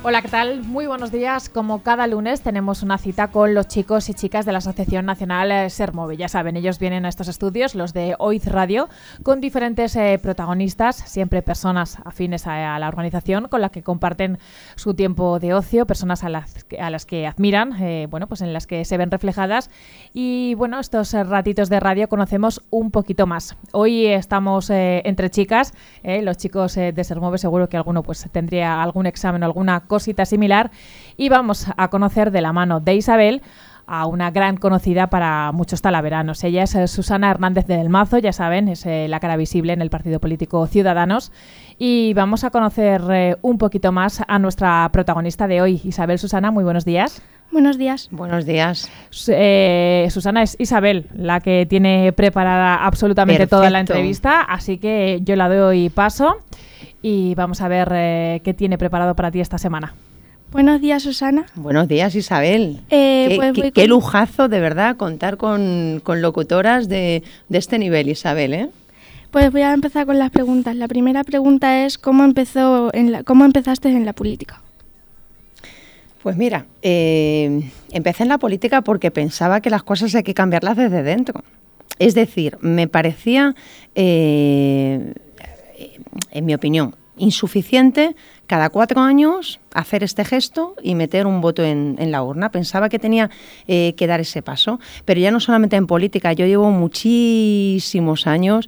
Hola, ¿qué tal? Muy buenos días. Como cada lunes tenemos una cita con los chicos y chicas de la Asociación Nacional SERMOVE. Ya saben, ellos vienen a estos estudios, los de OIZ Radio, con diferentes protagonistas, siempre personas afines a la organización, con las que comparten su tiempo de ocio, personas a las que admiran, pues en las que se ven reflejadas. Y bueno, estos ratitos de radio conocemos un poquito más. Hoy estamos entre chicas, los chicos de SERMOVE seguro que alguno pues tendría algún examen o alguna cosita similar, y vamos a conocer de la mano de Isabel a una gran conocida para muchos talaveranos. Ella es Susana Hernández del Mazo, ya saben, es la cara visible en el partido político Ciudadanos, y vamos a conocer un poquito más a nuestra protagonista de hoy. Isabel, Susana, muy buenos días. Buenos días. Buenos días. Susana, es Isabel la que tiene preparada absolutamente Perfecto. Toda la entrevista, así que yo la doy paso y vamos a ver qué tiene preparado para ti esta semana. Buenos días, Susana. Buenos días, Isabel. Qué lujazo, de verdad, contar con locutoras de este nivel, Isabel, ¿eh? Pues voy a empezar con las preguntas. La primera pregunta es ¿cómo empezaste en la política? Pues mira, empecé en la política porque pensaba que las cosas hay que cambiarlas desde dentro. Es decir, me parecía, en mi opinión, insuficiente cada 4 años hacer este gesto y meter un voto en la urna. Pensaba que tenía que dar ese paso, pero ya no solamente en política. Yo llevo muchísimos años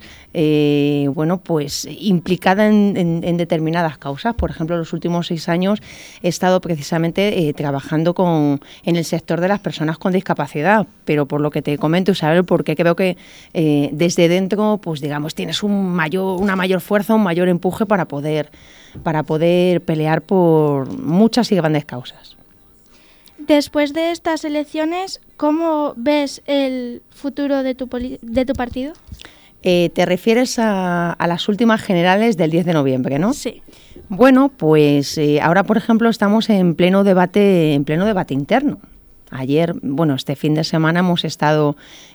pues implicada en determinadas causas. Por ejemplo, los últimos 6 años he estado precisamente trabajando en el sector de las personas con discapacidad, pero por lo que te comento, Isabel, porque creo que desde dentro, pues digamos, tienes una mayor fuerza, un mayor empuje para poder pelear por muchas y grandes causas. Después de estas elecciones, ¿cómo ves el futuro de tu partido? Te refieres a las últimas generales del 10 de noviembre, ¿no? Sí. Bueno, pues ahora, por ejemplo, estamos en pleno debate interno. Ayer, este fin de semana hemos estado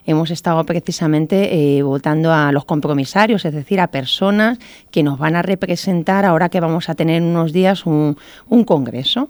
precisamente votando a los compromisarios, es decir, a personas que nos van a representar ahora que vamos a tener en unos días un congreso.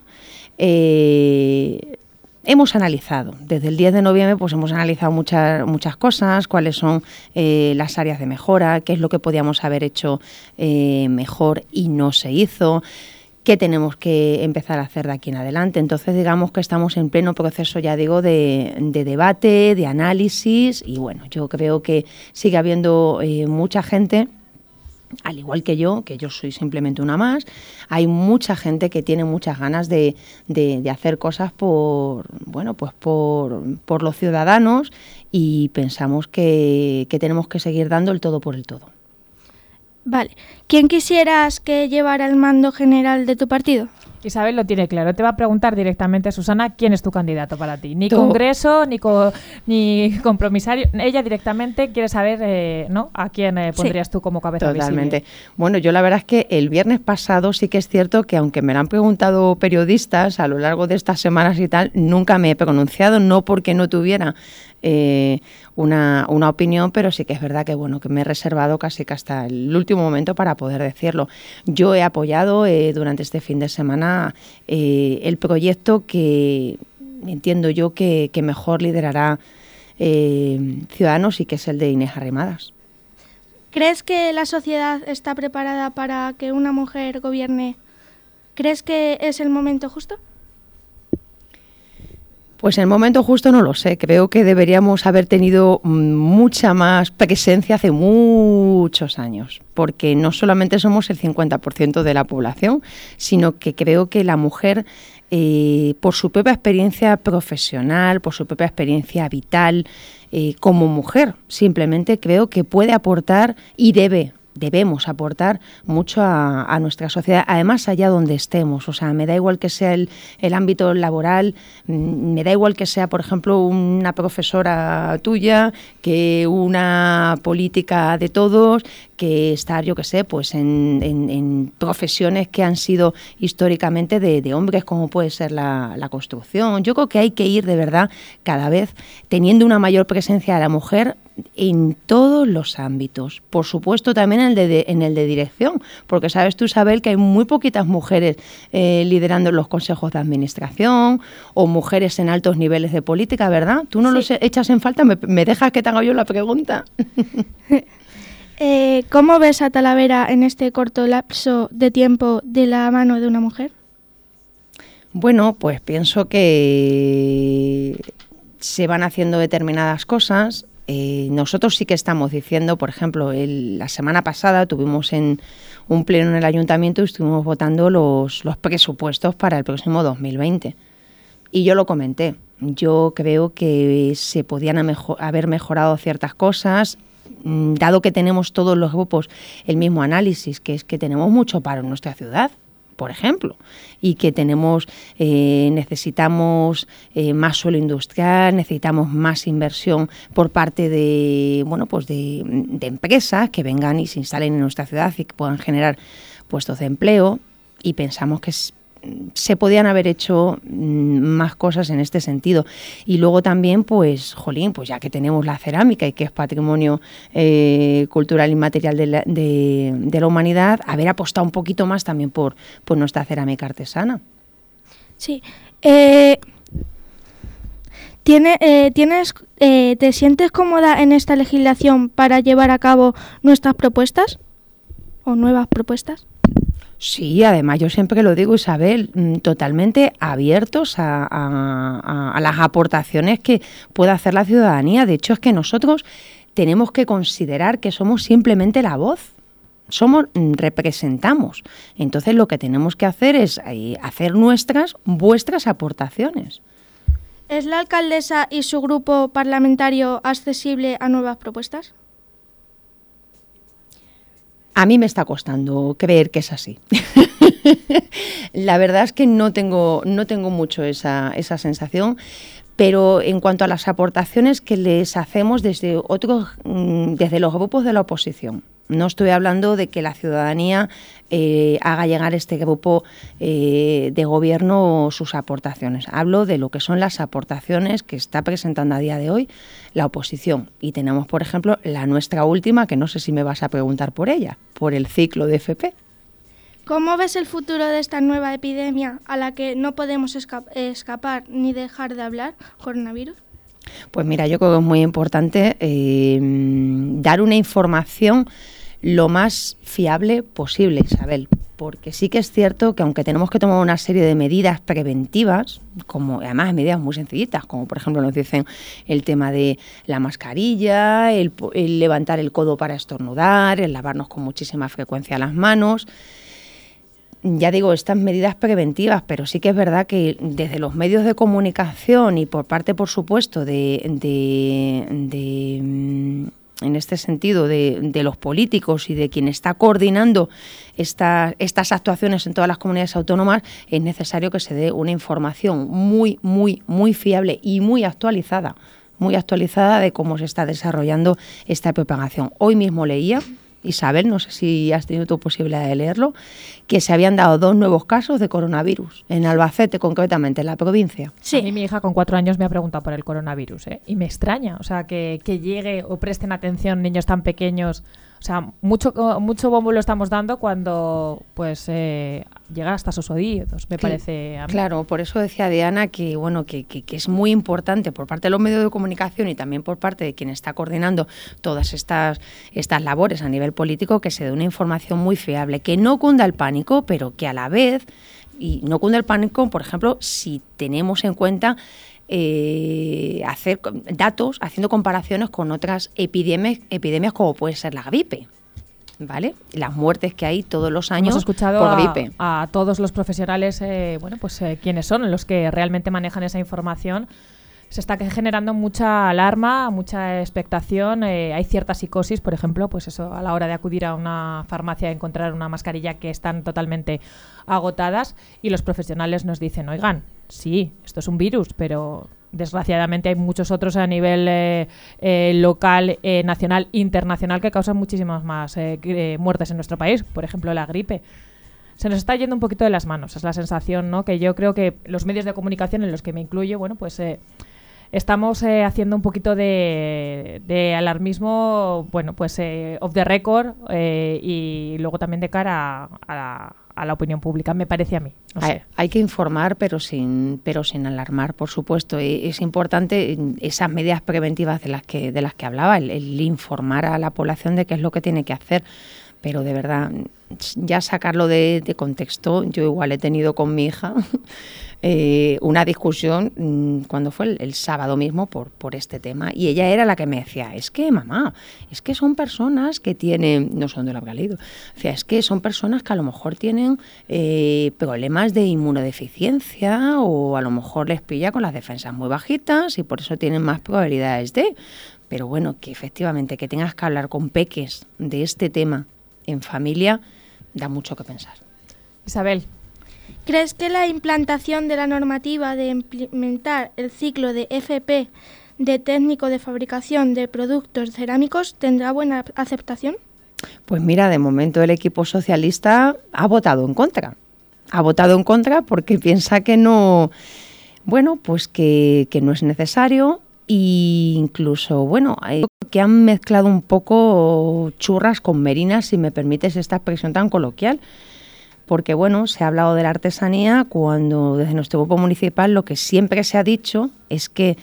Hemos analizado, desde el 10 de noviembre pues hemos analizado muchas cosas, cuáles son las áreas de mejora, qué es lo que podíamos haber hecho mejor y no se hizo. ¿Qué tenemos que empezar a hacer de aquí en adelante? Entonces, digamos que estamos en pleno proceso, ya digo, de debate, de análisis, y bueno, yo creo que sigue habiendo mucha gente, al igual que yo soy simplemente una más, hay mucha gente que tiene muchas ganas de hacer cosas por los ciudadanos, y pensamos que tenemos que seguir dando el todo por el todo. Vale. ¿Quién quisieras que llevara el mando general de tu partido? Isabel lo tiene claro. Te va a preguntar directamente, Susana, quién es tu candidato para ti. Ni congreso, ni compromisario. Ella directamente quiere saber, ¿no? A quién pondrías tú como cabeza Totalmente. visible. Bueno, yo la verdad es que el viernes pasado sí que es cierto que, aunque me lo han preguntado periodistas a lo largo de estas semanas y tal, nunca me he pronunciado, no porque no tuviera una opinión, pero sí que es verdad que que me he reservado casi que hasta el último momento para poder decirlo. Yo he apoyado durante este fin de semana el proyecto que entiendo yo que mejor liderará Ciudadanos, y que es el de Inés Arrimadas. ¿Crees que la sociedad está preparada para que una mujer gobierne? ¿Crees que es el momento justo? Pues el momento justo no lo sé. Creo que deberíamos haber tenido mucha más presencia hace muchos años, porque no solamente somos el 50% de la población, sino que creo que la mujer, por su propia experiencia profesional, por su propia experiencia vital, como mujer, simplemente creo que puede aportar y debemos aportar mucho a nuestra sociedad, además allá donde estemos. O sea, me da igual que sea el ámbito laboral, me da igual que sea, por ejemplo, una profesora tuya, que una política de todos, que estar, yo qué sé, pues en profesiones que han sido históricamente de hombres, como puede ser la construcción. Yo creo que hay que ir de verdad cada vez teniendo una mayor presencia de la mujer en todos los ámbitos. Por supuesto, también en el de dirección, porque sabes tú, Isabel, que hay muy poquitas mujeres liderando los consejos de administración o mujeres en altos niveles de política, ¿verdad? ¿Tú no los echas en falta? ¿Me dejas que te haga yo la pregunta? ¿Cómo ves a Talavera en este corto lapso de tiempo de la mano de una mujer? Bueno, pues pienso que se van haciendo determinadas cosas. Nosotros sí que estamos diciendo, por ejemplo, la semana pasada tuvimos en un pleno en el ayuntamiento y estuvimos votando los presupuestos para el próximo 2020. Y yo lo comenté. Yo creo que se podían haber mejorado ciertas cosas, dado que tenemos todos los grupos el mismo análisis, que es que tenemos mucho paro en nuestra ciudad, por ejemplo, y que necesitamos más suelo industrial, necesitamos más inversión por parte de empresas que vengan y se instalen en nuestra ciudad y que puedan generar puestos de empleo, y pensamos que se podían haber hecho más cosas en este sentido. Y luego también, pues ya que tenemos la cerámica y que es patrimonio cultural inmaterial de la humanidad, haber apostado un poquito más también por nuestra cerámica artesana. Sí. ¿Te sientes cómoda en esta legislación para llevar a cabo nuestras propuestas o nuevas propuestas? Sí, además yo siempre lo digo, Isabel, totalmente abiertos a las aportaciones que pueda hacer la ciudadanía. De hecho, es que nosotros tenemos que considerar que somos simplemente la voz, representamos. Entonces lo que tenemos que hacer es hacer vuestras aportaciones. ¿Es la alcaldesa y su grupo parlamentario accesible a nuevas propuestas? A mí me está costando creer que es así. La verdad es que no tengo mucho esa sensación, pero en cuanto a las aportaciones que les hacemos desde los grupos de la oposición, no estoy hablando de que la ciudadanía haga llegar a este grupo de gobierno sus aportaciones. Hablo de lo que son las aportaciones que está presentando a día de hoy la oposición. Y tenemos, por ejemplo, la nuestra última, que no sé si me vas a preguntar por ella, por el ciclo de FP. ¿Cómo ves el futuro de esta nueva epidemia a la que no podemos escapar ni dejar de hablar, coronavirus? Pues mira, yo creo que es muy importante dar una información lo más fiable posible, Isabel, porque sí que es cierto que aunque tenemos que tomar una serie de medidas preventivas, como además medidas muy sencillitas, como por ejemplo nos dicen el tema de la mascarilla, el levantar el codo para estornudar, el lavarnos con muchísima frecuencia las manos. Ya digo, estas medidas preventivas, pero sí que es verdad que desde los medios de comunicación y por parte, por supuesto, en este sentido, de los políticos y de quien está coordinando estas actuaciones en todas las comunidades autónomas, es necesario que se dé una información muy, muy, muy fiable y muy actualizada de cómo se está desarrollando esta propagación. Hoy mismo leía, Isabel, no sé si has tenido tu posibilidad de leerlo, que se habían dado 2 nuevos casos de coronavirus, en Albacete concretamente, en la provincia. Sí. A mí mi hija con 4 años me ha preguntado por el coronavirus, y me extraña, o sea, que llegue o presten atención niños tan pequeños. O sea, mucho bombo lo estamos dando cuando pues llega hasta sus oídos, me parece a mí. Claro, por eso decía Diana que es muy importante por parte de los medios de comunicación y también por parte de quien está coordinando todas estas labores a nivel político, que se dé una información muy fiable, que no cunda el pánico, pero que a la vez, y no cunda el pánico, por ejemplo, si tenemos en cuenta hacer datos, haciendo comparaciones con otras epidemias como puede ser la gripe, ¿vale? Las muertes que hay todos los años. Hemos escuchado por gripe. A todos los profesionales, quienes son los que realmente manejan esa información. Se está generando mucha alarma, mucha expectación, hay cierta psicosis, por ejemplo, pues eso, a la hora de acudir a una farmacia y encontrar una mascarilla que están totalmente agotadas, y los profesionales nos dicen, oigan, sí, esto es un virus, pero desgraciadamente hay muchos otros a nivel local, nacional, internacional, que causan muchísimas más muertes en nuestro país, por ejemplo la gripe. Se nos está yendo un poquito de las manos, es la sensación, ¿no? Que yo creo que los medios de comunicación, en los que me incluyo, Estamos haciendo un poquito de alarmismo, bueno, pues off the record y luego también de cara a la opinión pública, me parece a mí. No sé. Hay que informar, pero sin alarmar, por supuesto. Es importante esas medidas preventivas de las que hablaba, el informar a la población de qué es lo que tiene que hacer. Pero de verdad, ya sacarlo de contexto, yo igual he tenido con mi hija una discusión cuando fue el sábado mismo por este tema, y ella era la que me decía, es que mamá, es que son personas que tienen, no sé dónde lo habrá leído, decía, es que son personas que a lo mejor tienen problemas de inmunodeficiencia o a lo mejor les pilla con las defensas muy bajitas y por eso tienen más probabilidades de... Pero bueno, que efectivamente que tengas que hablar con peques de este tema en familia da mucho que pensar. Isabel. ¿Crees que la implantación de la normativa de implementar el ciclo de FP de técnico de fabricación de productos cerámicos tendrá buena aceptación? Pues mira, de momento el equipo socialista ha votado en contra. Ha votado en contra porque piensa que no, bueno, pues que no es necesario. E incluso, bueno, que han mezclado un poco churras con merinas, si me permites esta expresión tan coloquial, porque bueno, se ha hablado de la artesanía cuando desde nuestro grupo municipal lo que siempre se ha dicho es que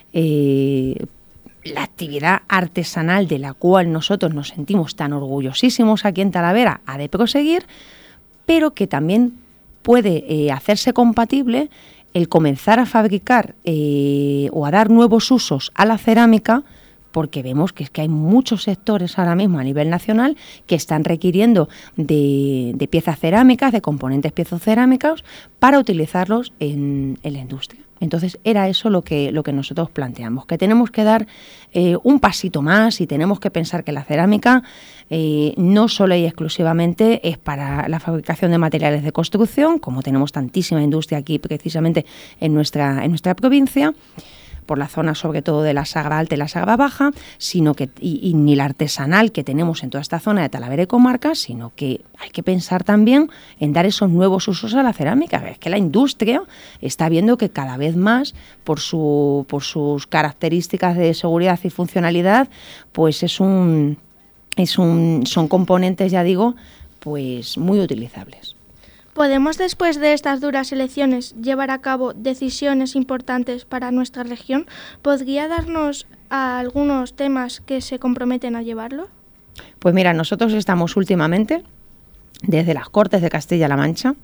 la actividad artesanal de la cual nosotros nos sentimos tan orgullosísimos aquí en Talavera ha de proseguir, pero que también puede hacerse compatible el comenzar a fabricar o a dar nuevos usos a la cerámica, porque vemos que es que hay muchos sectores ahora mismo a nivel nacional que están requiriendo de piezas cerámicas, de componentes piezocerámicos, para utilizarlos en la industria. Entonces era eso lo que nosotros planteamos, que tenemos que dar un pasito más y tenemos que pensar que la cerámica no solo y exclusivamente es para la fabricación de materiales de construcción, como tenemos tantísima industria aquí precisamente en nuestra provincia, por la zona sobre todo de la Sagra Alta y la Sagra Baja, sino que y ni la artesanal que tenemos en toda esta zona de Talavera y comarca, sino que hay que pensar también en dar esos nuevos usos a la cerámica. Es que la industria está viendo que cada vez más, por sus características de seguridad y funcionalidad, pues son componentes, ya digo, pues muy utilizables. ¿Podemos, después de estas duras elecciones, llevar a cabo decisiones importantes para nuestra región? ¿Podría darnos algunos temas que se comprometen a llevarlo? Pues mira, nosotros estamos últimamente, desde las Cortes de Castilla-La Mancha,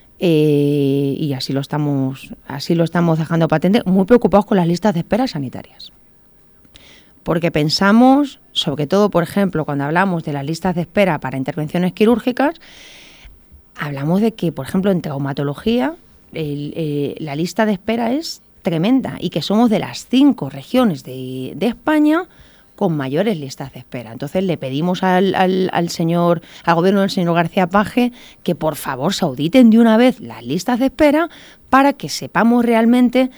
y así lo estamos dejando patente, muy preocupados con las listas de espera sanitarias. Porque pensamos, sobre todo, por ejemplo, cuando hablamos de las listas de espera para intervenciones quirúrgicas, hablamos de que, por ejemplo, en traumatología la lista de espera es tremenda y que somos de las 5 regiones de España con mayores listas de espera. Entonces le pedimos al gobierno del señor García Page que por favor se auditen de una vez las listas de espera para que sepamos realmente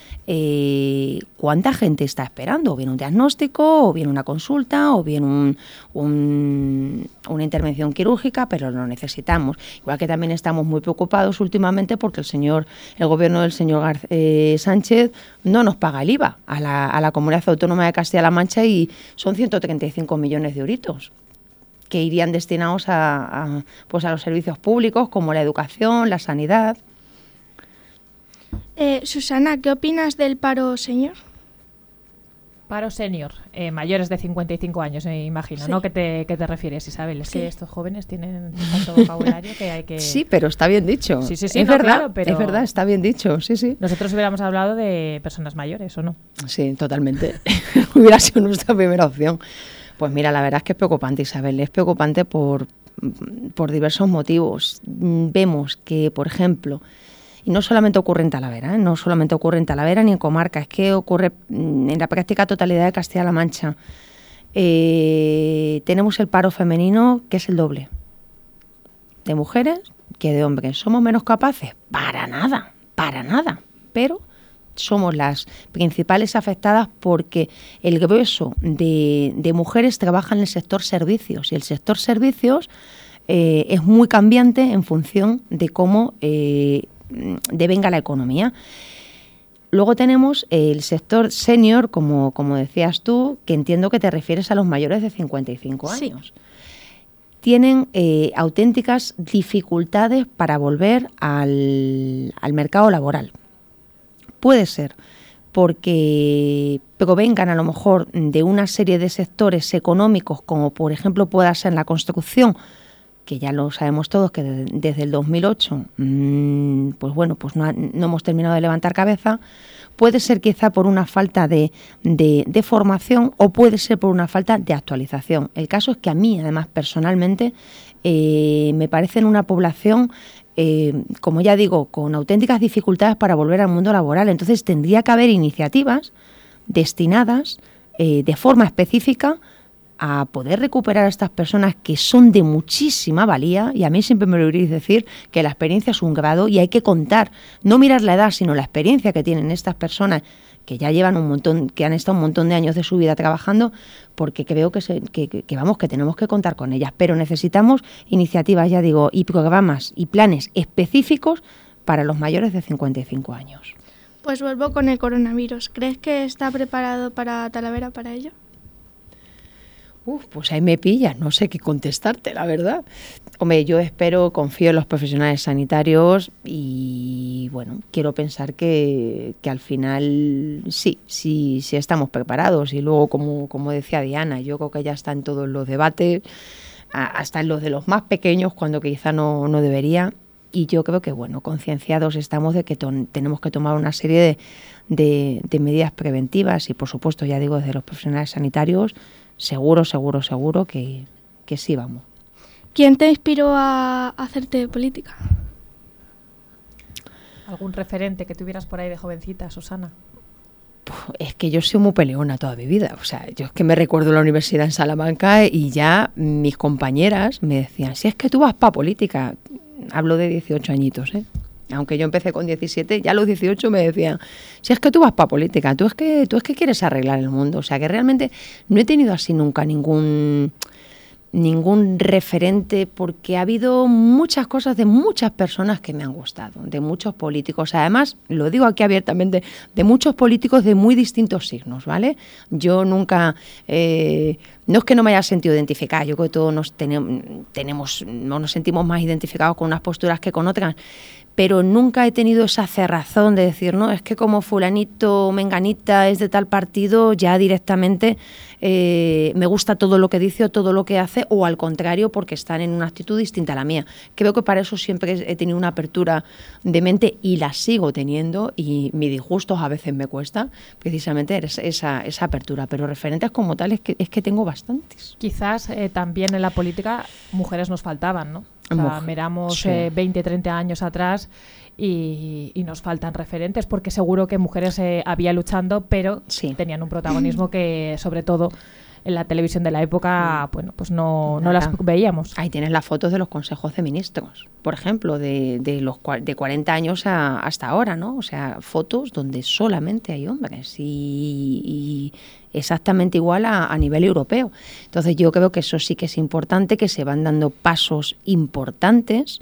cuánta gente está esperando, o bien un diagnóstico, o bien una consulta, o bien una intervención quirúrgica, pero lo necesitamos. Igual que también estamos muy preocupados últimamente porque el gobierno del señor Sánchez no nos paga el IVA a la Comunidad Autónoma de Castilla-La Mancha, y son 135 millones de euritos que irían destinados a los servicios públicos como la educación, la sanidad. Susana, ¿qué opinas del paro senior? Paro senior, mayores de 55 años, me imagino, sí. ¿No? ¿Qué te refieres, Isabel? Es sí. Que estos jóvenes tienen tanto vocabulario que hay que... Sí, pero está bien dicho. Sí, es verdad, claro, pero... es verdad, está bien dicho, sí. Nosotros hubiéramos hablado de personas mayores, ¿o no? Sí, totalmente. Hubiera sido nuestra primera opción. Pues mira, la verdad es que es preocupante, Isabel. Es preocupante por diversos motivos. Vemos que, por ejemplo... Y no solamente ocurre en Talavera, no solamente ocurre en Talavera ni en comarca, es que ocurre en la práctica totalidad de Castilla-La Mancha. Tenemos el paro femenino, que es el doble de mujeres que de hombres. ¿Somos menos capaces? Para nada, pero somos las principales afectadas porque el grueso de mujeres trabaja en el sector servicios, y el sector servicios es muy cambiante en función de cómo devenga la economía. Luego tenemos el sector senior, como decías tú, que entiendo que te refieres a los mayores de 55 años. Sí. Tienen auténticas dificultades para volver al mercado laboral. Puede ser porque provengan a lo mejor de una serie de sectores económicos, como por ejemplo pueda ser la construcción, que ya lo sabemos todos, que desde el 2008 pues bueno, pues no hemos terminado de levantar cabeza. Puede ser quizá por una falta de formación o puede ser por una falta de actualización. El caso es que a mí, además, personalmente, me parece una población, como ya digo, con auténticas dificultades para volver al mundo laboral. Entonces tendría que haber iniciativas destinadas de forma específica a poder recuperar a estas personas que son de muchísima valía, y a mí siempre me lo oiréis decir que la experiencia es un grado y hay que contar, no mirar la edad, sino la experiencia que tienen estas personas que ya llevan un montón, que han estado un montón de años de su vida trabajando, porque creo que tenemos que contar con ellas, pero necesitamos iniciativas, ya digo, y programas y planes específicos para los mayores de 55 años. Pues vuelvo con el coronavirus. ¿Crees que está preparado para Talavera para ello? Pues ahí me pillas, no sé qué contestarte, la verdad. Hombre, yo confío en los profesionales sanitarios y, bueno, quiero pensar que al final sí estamos preparados. Y luego, como decía Diana, yo creo que ya está en todos los debates, hasta en los de los más pequeños, cuando quizá no debería. Y yo creo que, bueno, concienciados estamos de que tenemos que tomar una serie de medidas preventivas y, por supuesto, ya digo, desde los profesionales sanitarios, seguro que sí vamos. ¿Quién te inspiró a hacerte política? ¿Algún referente que tuvieras por ahí de jovencita, Susana? Es que yo soy muy peleona toda mi vida. O sea, yo es que me recuerdo la universidad en Salamanca y ya mis compañeras me decían, si es que tú vas para política, hablo de 18 añitos, aunque yo empecé con 17, ya a los 18 me decían, si es que tú vas para política, tú es que quieres arreglar el mundo. O sea, que realmente no he tenido así nunca ningún referente, porque ha habido muchas cosas de muchas personas que me han gustado, de muchos políticos. Además, lo digo aquí abiertamente, de muchos políticos de muy distintos signos, ¿vale? Yo nunca... no es que no me haya sentido identificada, yo creo que todos nos sentimos más identificados con unas posturas que con otras, pero nunca he tenido esa cerrazón de decir, no, es que como fulanito o menganita es de tal partido, ya directamente me gusta todo lo que dice o todo lo que hace, o al contrario, porque están en una actitud distinta a la mía. Creo que para eso siempre he tenido una apertura de mente y la sigo teniendo, y mis disgustos a veces me cuesta precisamente esa apertura, pero referentes como tal es que tengo bastantes. Quizás también en la política mujeres nos faltaban, ¿no? O sea, miramos 20, 30 años atrás y nos faltan referentes, porque seguro que mujeres había luchando, pero tenían un protagonismo que, sobre todo en la televisión de la época, bueno, pues no las veíamos. Ahí tienes las fotos de los consejos de ministros, por ejemplo, de 40 años hasta ahora, ¿no? O sea, fotos donde solamente hay hombres y exactamente igual a nivel europeo. Entonces yo creo que eso sí que es importante, que se van dando pasos importantes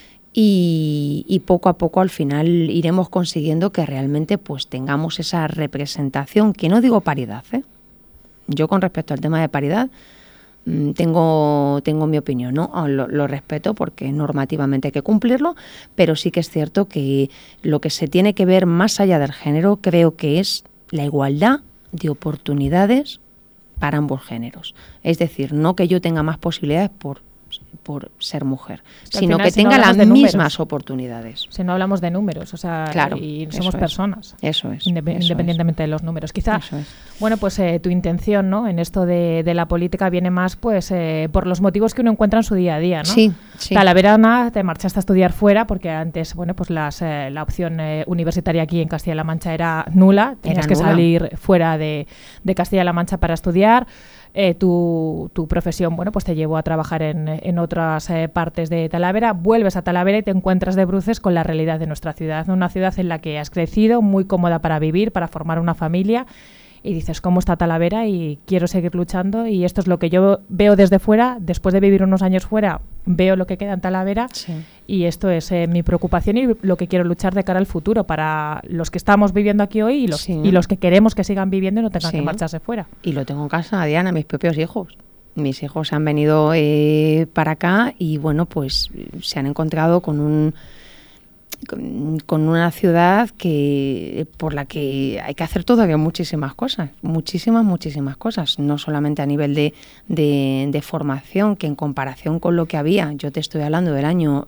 y poco a poco al final iremos consiguiendo que realmente pues tengamos esa representación, que no digo paridad, Yo con respecto al tema de paridad tengo mi opinión, ¿no? Lo respeto porque normativamente hay que cumplirlo, pero sí que es cierto que lo que se tiene que ver más allá del género creo que es la igualdad de oportunidades para ambos géneros. Es decir, no que yo tenga más posibilidades por ser mujer, sino que tenga las mismas oportunidades. Si no hablamos de números, o sea, claro, y somos personas. Eso es. Independientemente de los números. Quizá, bueno, pues tu intención, ¿no?, en esto de la política viene más pues por los motivos que uno encuentra en su día a día, ¿no? Sí. Talavera, te marchaste a estudiar fuera porque antes, bueno, pues la opción universitaria aquí en Castilla-La Mancha era nula. Tenías que salir fuera de Castilla-La Mancha para estudiar. Tu profesión, bueno, pues te llevó a trabajar en otras partes de Talavera. Vuelves a Talavera y te encuentras de bruces con la realidad de nuestra ciudad, ¿no? Una ciudad en la que has crecido, muy cómoda para vivir, para formar una familia, y dices, ¿cómo está Talavera? Y quiero seguir luchando, y esto es lo que yo veo desde fuera, después de vivir unos años fuera, veo lo que queda en Talavera, Sí. y esto es mi preocupación y lo que quiero luchar de cara al futuro para los que estamos viviendo aquí hoy Sí. y los que queremos que sigan viviendo y no tengan Sí. que marcharse fuera. Y lo tengo en casa, Diana, mis propios hijos. Mis hijos han venido para acá y bueno, pues se han encontrado con una ciudad por la que hay que hacer todavía muchísimas cosas, muchísimas cosas, no solamente a nivel de formación, que en comparación con lo que había, yo te estoy hablando del año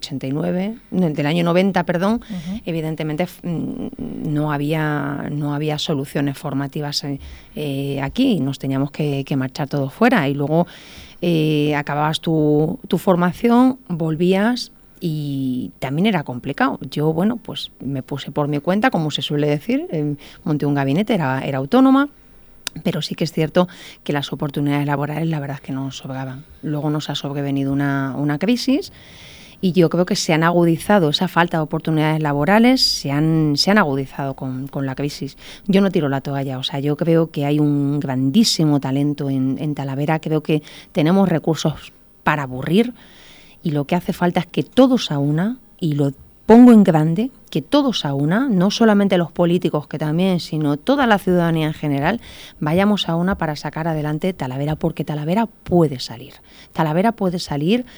90, perdón, evidentemente no había soluciones formativas aquí, nos teníamos que marchar todos fuera y luego acababas tu formación, volvías y también era complicado. Yo, bueno, pues me puse por mi cuenta, como se suele decir, monté un gabinete, era autónoma, pero sí que es cierto que las oportunidades laborales la verdad es que no nos sobraban. Luego nos ha sobrevenido una crisis y yo creo que se han agudizado, esa falta de oportunidades laborales se han agudizado con la crisis. Yo no tiro la toalla, o sea, yo creo que hay un grandísimo talento en Talavera, creo que tenemos recursos para aburrir. Y lo que hace falta es que todos a una, y lo pongo en grande, que todos a una, no solamente los políticos que también, sino toda la ciudadanía en general, vayamos a una para sacar adelante Talavera, porque Talavera puede salir. Talavera puede salir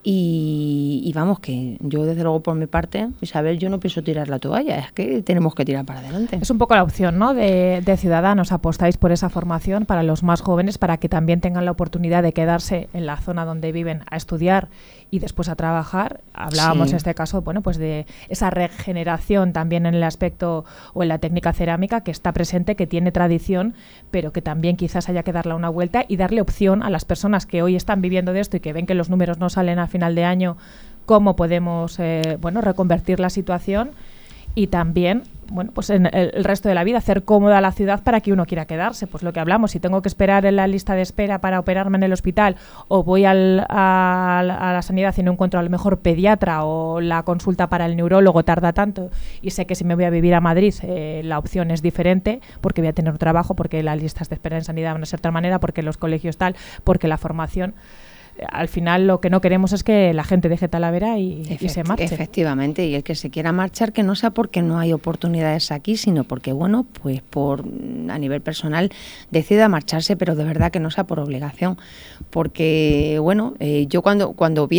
y vamos, que yo desde luego por mi parte, Isabel, yo no pienso tirar la toalla, es que tenemos que tirar para adelante. Es un poco la opción, ¿no?, de Ciudadanos. Apostáis por esa formación para los más jóvenes, para que también tengan la oportunidad de quedarse en la zona donde viven a estudiar y después a trabajar. Hablábamos en este caso, bueno, pues de esa regeneración también en el aspecto o en la técnica cerámica que está presente, que tiene tradición, pero que también quizás haya que darle una vuelta y darle opción a las personas que hoy están viviendo de esto y que ven que los números no salen a final de año, cómo podemos reconvertir la situación y también, bueno, pues en el resto de la vida hacer cómoda la ciudad para que uno quiera quedarse. Pues lo que hablamos, si tengo que esperar en la lista de espera para operarme en el hospital o voy a la sanidad y no encuentro a lo mejor pediatra, o la consulta para el neurólogo tarda tanto y sé que si me voy a vivir a Madrid la opción es diferente porque voy a tener un trabajo, porque las listas de espera en sanidad van a ser de otra manera, porque los colegios tal, porque la formación... Al final lo que no queremos es que la gente deje Talavera y se marche. Efectivamente, y el que se quiera marchar, que no sea porque no hay oportunidades aquí, sino porque, bueno, pues a nivel personal decida marcharse, pero de verdad que no sea por obligación. Porque, bueno, yo cuando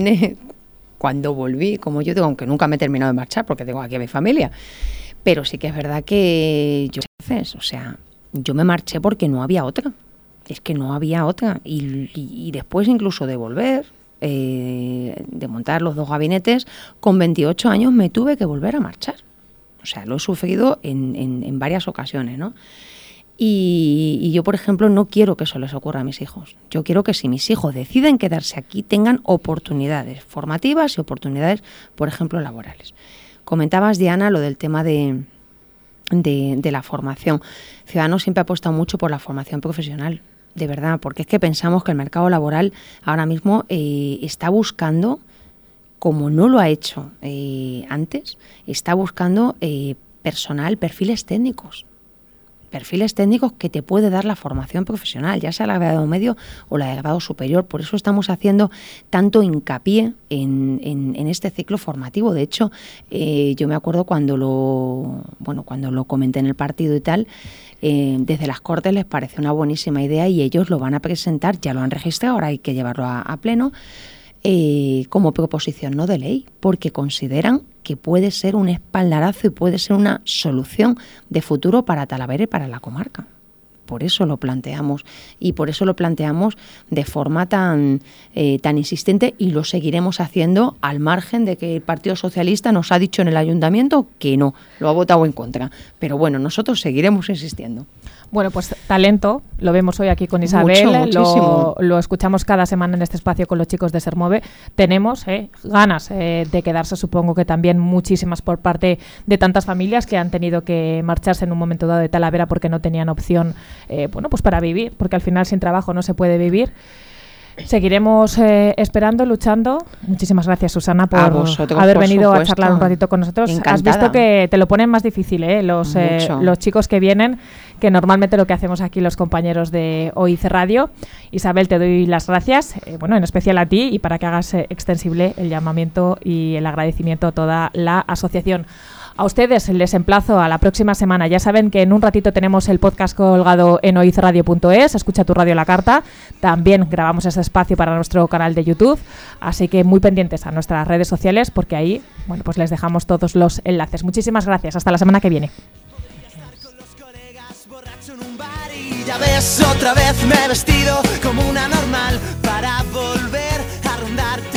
volví, como yo digo, aunque nunca me he terminado de marchar porque tengo aquí a mi familia, pero sí que es verdad que yo me marché porque no había otra. Es que no había otra. Y después incluso de volver, de montar los 2 gabinetes, con 28 años me tuve que volver a marchar. O sea, lo he sufrido en varias ocasiones, ¿no? Y yo, por ejemplo, no quiero que eso les ocurra a mis hijos. Yo quiero que si mis hijos deciden quedarse aquí, tengan oportunidades formativas y oportunidades, por ejemplo, laborales. Comentabas, Diana, lo del tema de la formación. Ciudadanos siempre ha apostado mucho por la formación profesional, de verdad, porque es que pensamos que el mercado laboral ahora mismo está buscando, como no lo ha hecho antes, está buscando perfiles técnicos que te puede dar la formación profesional, ya sea la de grado medio o la de grado superior. Por eso estamos haciendo tanto hincapié en este ciclo formativo. De hecho, yo me acuerdo cuando lo comenté en el partido y tal, desde las Cortes les pareció una buenísima idea y ellos lo van a presentar, ya lo han registrado, ahora hay que llevarlo a pleno, como proposición no de ley, porque consideran que puede ser un espaldarazo y puede ser una solución de futuro para Talavera y para la comarca. Por eso lo planteamos y por eso lo planteamos de forma tan insistente y lo seguiremos haciendo al margen de que el Partido Socialista nos ha dicho en el Ayuntamiento que no, lo ha votado en contra. Pero bueno, nosotros seguiremos insistiendo. Bueno, pues talento, lo vemos hoy aquí con Isabel, muchísimo. Lo escuchamos cada semana en este espacio con los chicos de Sermove. Tenemos ganas de quedarse, supongo que también muchísimas por parte de tantas familias que han tenido que marcharse en un momento dado de Talavera porque no tenían opción pues para vivir, porque al final sin trabajo no se puede vivir. Seguiremos esperando, luchando. Muchísimas gracias, Susana, por haber venido a charlar un ratito con nosotros. Encantada. Has visto que te lo ponen más difícil, los chicos que vienen que normalmente lo que hacemos aquí los compañeros de OIZ Radio. Isabel, te doy las gracias, bueno, en especial a ti, y para que hagas extensible el llamamiento y el agradecimiento a toda la asociación. A ustedes les emplazo a la próxima semana. Ya saben que en un ratito tenemos el podcast colgado en oizradio.es, Escucha tu radio a la carta. También grabamos ese espacio para nuestro canal de YouTube, así que muy pendientes a nuestras redes sociales, porque ahí, bueno, pues les dejamos todos los enlaces. Muchísimas gracias, hasta la semana que viene. Ya ves, otra vez me he vestido como una normal para volver a rondar